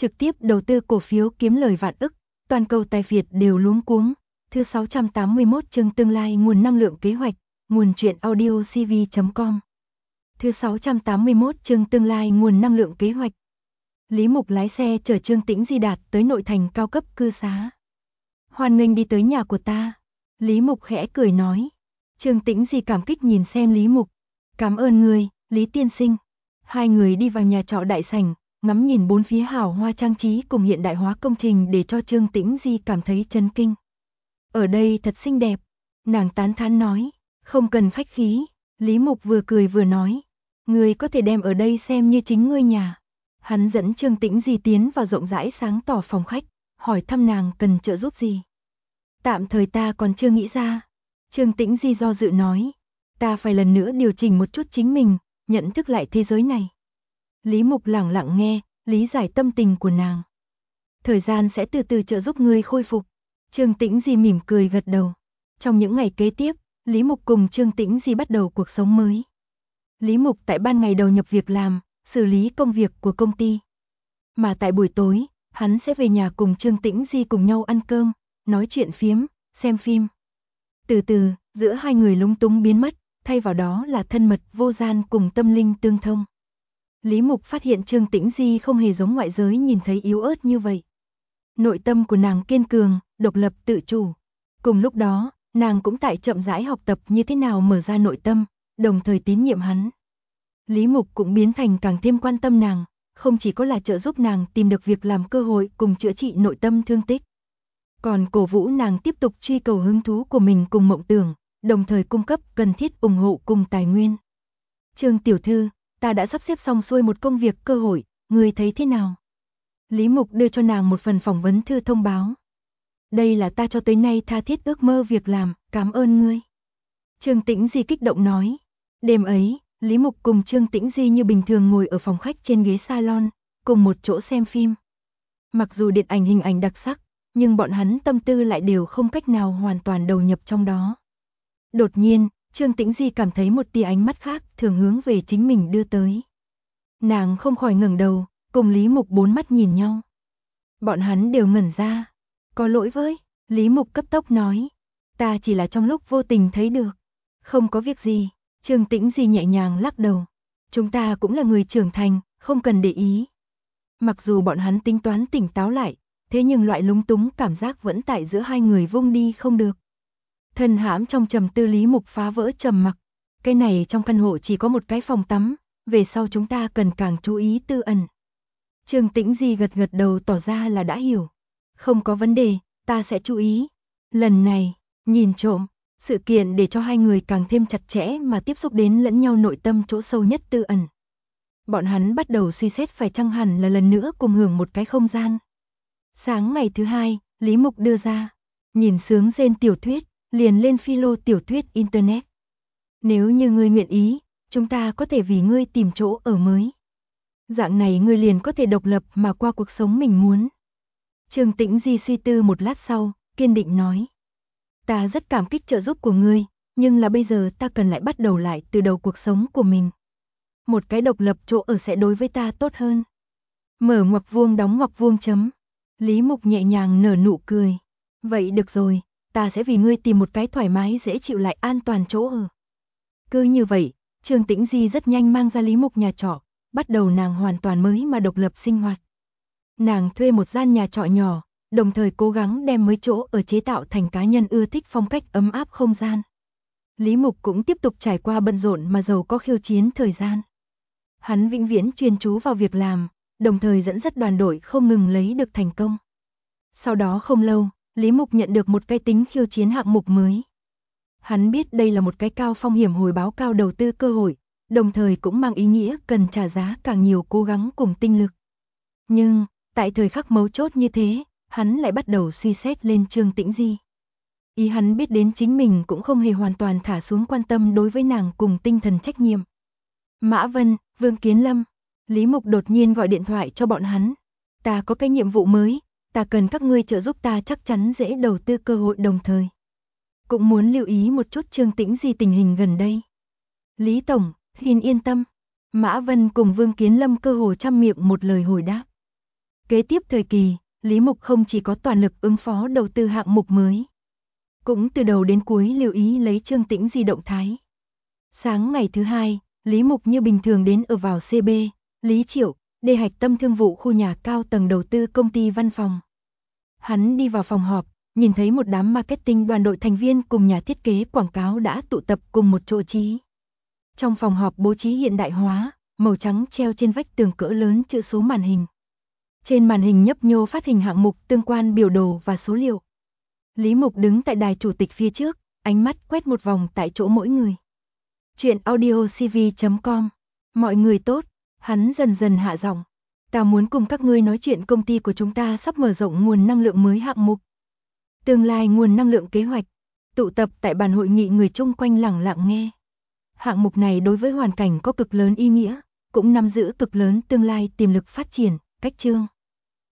trực tiếp đầu tư cổ phiếu kiếm lời vạn ức, toàn cầu tài Việt đều luống cuống. Thứ 681 chương tương lai nguồn năng lượng kế hoạch, nguồn truyện audio cv.com. Thứ 681 chương tương lai nguồn năng lượng kế hoạch. Lý Mục lái xe chở Trương Tĩnh Di Đạt tới nội thành cao cấp cư xá. Hoan nghênh đi tới nhà của ta. Lý Mục khẽ cười nói. Trương Tĩnh Di cảm kích nhìn xem Lý Mục. Cảm ơn người, Lý tiên sinh. Hai người đi vào nhà trọ đại sảnh, ngắm nhìn bốn phía hào hoa trang trí cùng hiện đại hóa công trình để cho Trương Tĩnh Di cảm thấy chấn kinh. Ở đây thật xinh đẹp. Nàng tán thán nói. Không cần khách khí. Lý Mục vừa cười vừa nói. Người có thể đem ở đây xem như chính ngươi nhà. Hắn dẫn Trương Tĩnh Di tiến vào rộng rãi sáng tỏ phòng khách, hỏi thăm nàng cần trợ giúp gì. Tạm thời ta còn chưa nghĩ ra. Trương Tĩnh Di do dự nói. Ta phải lần nữa điều chỉnh một chút chính mình, nhận thức lại thế giới này. Lý Mục lẳng lặng nghe, lý giải tâm tình của nàng. Thời gian sẽ từ từ trợ giúp ngươi khôi phục. Trương Tĩnh Di mỉm cười gật đầu. Trong những ngày kế tiếp, Lý Mục cùng Trương Tĩnh Di bắt đầu cuộc sống mới. Lý Mục tại ban ngày đầu nhập việc làm, xử lý công việc của công ty. Mà tại buổi tối, hắn sẽ về nhà cùng Trương Tĩnh Di cùng nhau ăn cơm, nói chuyện phiếm, xem phim. Từ từ, giữa hai người lúng túng biến mất, thay vào đó là thân mật vô gian cùng tâm linh tương thông. Lý Mục phát hiện Trương Tĩnh Di không hề giống ngoại giới nhìn thấy yếu ớt như vậy. Nội tâm của nàng kiên cường, độc lập tự chủ. Cùng lúc đó, nàng cũng tại chậm rãi học tập như thế nào mở ra nội tâm, đồng thời tín nhiệm hắn. Lý Mục cũng biến thành càng thêm quan tâm nàng, không chỉ có là trợ giúp nàng tìm được việc làm cơ hội cùng chữa trị nội tâm thương tích, còn cổ vũ nàng tiếp tục truy cầu hứng thú của mình cùng mộng tưởng, đồng thời cung cấp cần thiết ủng hộ cùng tài nguyên. Trương tiểu thư, ta đã sắp xếp xong xuôi một công việc cơ hội, ngươi thấy thế nào? Lý Mục đưa cho nàng một phần phỏng vấn thư thông báo. Đây là ta cho tới nay tha thiết ước mơ việc làm, cảm ơn ngươi. Trương Tĩnh Di kích động nói. Đêm ấy, Lý Mục cùng Trương Tĩnh Di như bình thường ngồi ở phòng khách trên ghế salon, cùng một chỗ xem phim. Mặc dù điện ảnh hình ảnh đặc sắc, nhưng bọn hắn tâm tư lại đều không cách nào hoàn toàn đầu nhập trong đó. Đột nhiên, Trương Tĩnh Di cảm thấy một tia ánh mắt khác thường hướng về chính mình đưa tới. Nàng không khỏi ngẩng đầu, cùng Lý Mục bốn mắt nhìn nhau. Bọn hắn đều ngẩn ra. Có lỗi với, Lý Mục cấp tốc nói. Ta chỉ là trong lúc vô tình thấy được. Không có việc gì. Trương Tĩnh Di nhẹ nhàng lắc đầu. Chúng ta cũng là người trưởng thành, không cần để ý. Mặc dù bọn hắn tính toán tỉnh táo lại, thế nhưng loại lúng túng cảm giác vẫn tại giữa hai người vung đi không được. Thân hãm trong trầm tư Lý Mục phá vỡ trầm mặc. Cái này trong căn hộ chỉ có một cái phòng tắm, về sau chúng ta cần càng chú ý tư ẩn. Trương Tĩnh Di gật gật đầu tỏ ra là đã hiểu. Không có vấn đề, ta sẽ chú ý. Lần này, nhìn trộm, sự kiện để cho hai người càng thêm chặt chẽ mà tiếp xúc đến lẫn nhau nội tâm chỗ sâu nhất tư ẩn. Bọn hắn bắt đầu suy xét phải chăng hẳn là lần nữa cùng hưởng một cái không gian. Sáng ngày thứ hai, Lý Mục đưa ra. Nhìn sướng rên tiểu thuyết, liền lên philo tiểu thuyết Internet. Nếu như ngươi nguyện ý, chúng ta có thể vì ngươi tìm chỗ ở mới. Dạng này ngươi liền có thể độc lập mà qua cuộc sống mình muốn. Trương Tĩnh Di suy tư một lát sau, kiên định nói. Ta rất cảm kích trợ giúp của ngươi, nhưng là bây giờ ta cần lại bắt đầu lại từ đầu cuộc sống của mình. Một cái độc lập chỗ ở sẽ đối với ta tốt hơn. Mở ngoặc vuông đóng ngoặc vuông chấm. Lý Mục nhẹ nhàng nở nụ cười. Vậy được rồi, ta sẽ vì ngươi tìm một cái thoải mái dễ chịu lại an toàn chỗ ở. Cứ như vậy, Trương Tĩnh Di rất nhanh mang ra Lý Mục nhà trọ, bắt đầu nàng hoàn toàn mới mà độc lập sinh hoạt. Nàng thuê một gian nhà trọ nhỏ, đồng thời cố gắng đem mấy chỗ ở chế tạo thành cá nhân ưa thích phong cách ấm áp không gian. Lý Mục cũng tiếp tục trải qua bận rộn mà giàu có khiêu chiến thời gian. Hắn vĩnh viễn chuyên chú vào việc làm, đồng thời dẫn dắt đoàn đội không ngừng lấy được thành công. Sau đó không lâu, Lý Mục nhận được một cái tính khiêu chiến hạng mục mới. Hắn biết đây là một cái cao phong hiểm hồi báo cao đầu tư cơ hội, đồng thời cũng mang ý nghĩa cần trả giá càng nhiều cố gắng cùng tinh lực. Nhưng, tại thời khắc mấu chốt như thế, hắn lại bắt đầu suy xét lên Trương Tĩnh Di. Ý hắn biết đến chính mình cũng không hề hoàn toàn thả xuống quan tâm đối với nàng cùng tinh thần trách nhiệm. Mã Vân, Vương Kiến Lâm, Lý Mục đột nhiên gọi điện thoại cho bọn hắn. Ta có cái nhiệm vụ mới, ta cần các ngươi trợ giúp ta chắc chắn dễ đầu tư cơ hội đồng thời. Cũng muốn lưu ý một chút Trương Tĩnh Di tình hình gần đây. Lý Tổng, xin yên tâm. Mã Vân cùng Vương Kiến Lâm cơ hồ trăm miệng một lời hồi đáp. Kế tiếp thời kỳ, Lý Mục không chỉ có toàn lực ứng phó đầu tư hạng mục mới, cũng từ đầu đến cuối lưu ý lấy Trương Tĩnh Di động thái. Sáng ngày thứ hai, Lý Mục như bình thường đến ở vào CB, Lý Triệu, đề hạch tâm thương vụ khu nhà cao tầng đầu tư công ty văn phòng. Hắn đi vào phòng họp, nhìn thấy một đám marketing đoàn đội thành viên cùng nhà thiết kế quảng cáo đã tụ tập cùng một chỗ trí. Trong phòng họp bố trí hiện đại hóa, màu trắng treo trên vách tường cỡ lớn chữ số màn hình. Trên màn hình nhấp nhô phát hình hạng mục tương quan biểu đồ và số liệu. Lý Mục đứng tại đài chủ tịch phía trước, ánh mắt quét một vòng tại chỗ mỗi người. Chuyện audiocv.com. Mọi người tốt, hắn dần dần hạ giọng. Ta muốn cùng các ngươi nói chuyện công ty của chúng ta sắp mở rộng nguồn năng lượng mới hạng mục. Tương lai nguồn năng lượng kế hoạch. Tụ tập tại bàn hội nghị người chung quanh lặng lặng nghe. Hạng mục này đối với hoàn cảnh có cực lớn ý nghĩa, cũng nắm giữ cực lớn tương lai tiềm lực phát triển, cách chương.